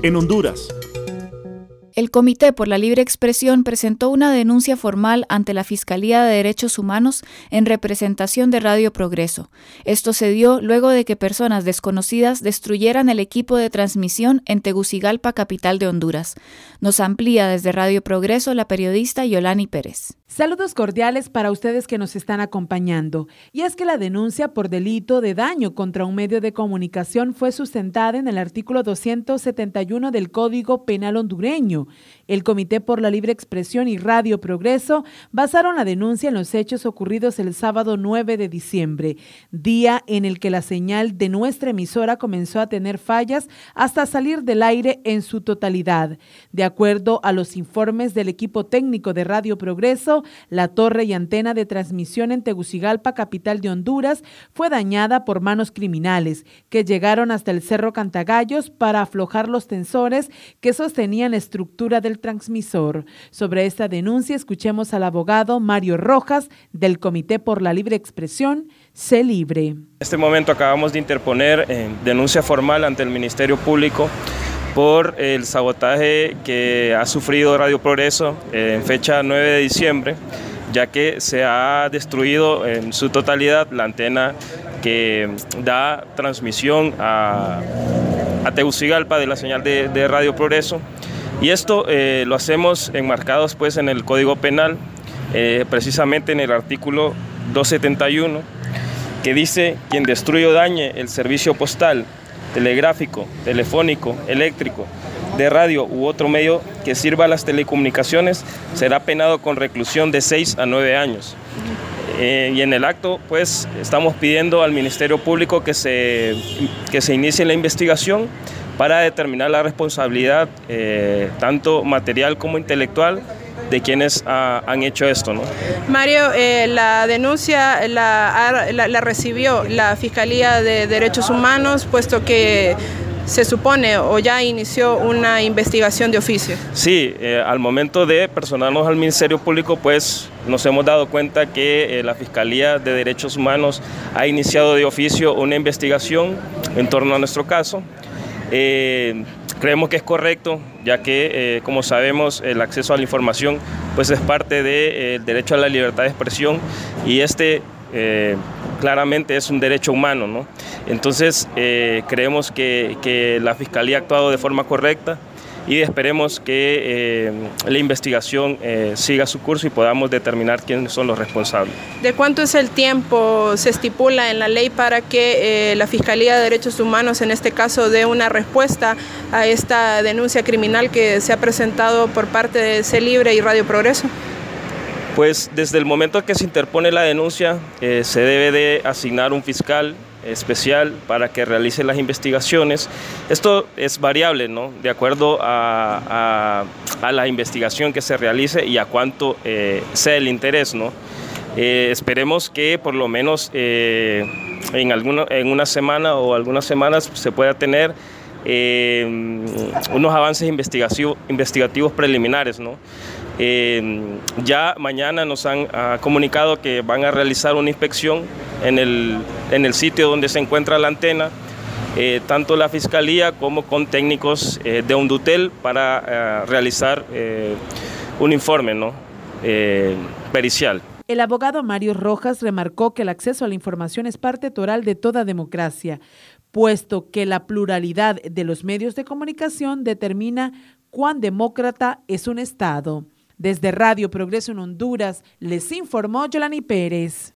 en Honduras. El Comité por la Libre Expresión presentó una denuncia formal ante la Fiscalía de Derechos Humanos en representación de Radio Progreso. Esto se dio luego de que personas desconocidas destruyeran el equipo de transmisión en Tegucigalpa, capital de Honduras. Nos amplía desde Radio Progreso la periodista Yolani Pérez. Saludos cordiales para ustedes que nos están acompañando. Y es que la denuncia por delito de daño contra un medio de comunicación fue sustentada en el artículo 271 del Código Penal hondureño. El Comité por la Libre Expresión y Radio Progreso basaron la denuncia en los hechos ocurridos el sábado 9 de diciembre, día en el que la señal de nuestra emisora comenzó a tener fallas hasta salir del aire en su totalidad. De acuerdo a los informes del equipo técnico de Radio Progreso, la torre y antena de transmisión en Tegucigalpa, capital de Honduras, fue dañada por manos criminales que llegaron hasta el Cerro Cantagallos para aflojar los tensores que sostenían la estructura del transmisor. Sobre esta denuncia, escuchemos al abogado Mario Rojas del Comité por la Libre Expresión, Sé Libre. En este momento acabamos de interponer denuncia formal ante el Ministerio Público por el sabotaje que ha sufrido Radio Progreso en fecha 9 de diciembre, ya que se ha destruido en su totalidad la antena que da transmisión a Tegucigalpa de la señal de Radio Progreso. Y esto lo hacemos enmarcados pues en el Código Penal, precisamente en el artículo 271, que dice: quien destruye o dañe el servicio postal, telegráfico, telefónico, eléctrico, de radio u otro medio que sirva a las telecomunicaciones será penado con reclusión de 6 a 9 años. Y en el acto pues estamos pidiendo al Ministerio Público que se inicie la investigación para determinar la responsabilidad tanto material como intelectual de quienes han hecho esto, ¿no? Mario, la denuncia la recibió la Fiscalía de Derechos Humanos, puesto que se supone o ya inició una investigación de oficio. Sí, al momento de personarnos al Ministerio Público, pues nos hemos dado cuenta que la Fiscalía de Derechos Humanos ha iniciado de oficio una investigación en torno a nuestro caso. Creemos que es correcto, ya que, como sabemos, el acceso a la información pues es parte del derecho a la libertad de expresión y claramente es un derecho humano, ¿no? Entonces, creemos que la Fiscalía ha actuado de forma correcta y esperemos que la investigación siga su curso y podamos determinar quiénes son los responsables. ¿De cuánto es el tiempo se estipula en la ley para que la Fiscalía de Derechos Humanos, en este caso, dé una respuesta a esta denuncia criminal que se ha presentado por parte de Sé Libre y Radio Progreso? Pues desde el momento que se interpone la denuncia, se debe de asignar un fiscal especial para que realice las investigaciones. Esto es variable, ¿no? De acuerdo a la investigación que se realice y a cuánto sea el interés, ¿no? Esperemos que por lo menos en una semana o algunas semanas se pueda tener unos avances investigativos preliminares, ¿no? Ya mañana nos han comunicado que van a realizar una inspección en el sitio donde se encuentra la antena, tanto la Fiscalía como con técnicos de Hondutel para realizar un informe, ¿no? Pericial. El abogado Mario Rojas remarcó que el acceso a la información es parte toral de toda democracia, puesto que la pluralidad de los medios de comunicación determina cuán demócrata es un Estado. Desde Radio Progreso en Honduras, les informó Yolani Pérez.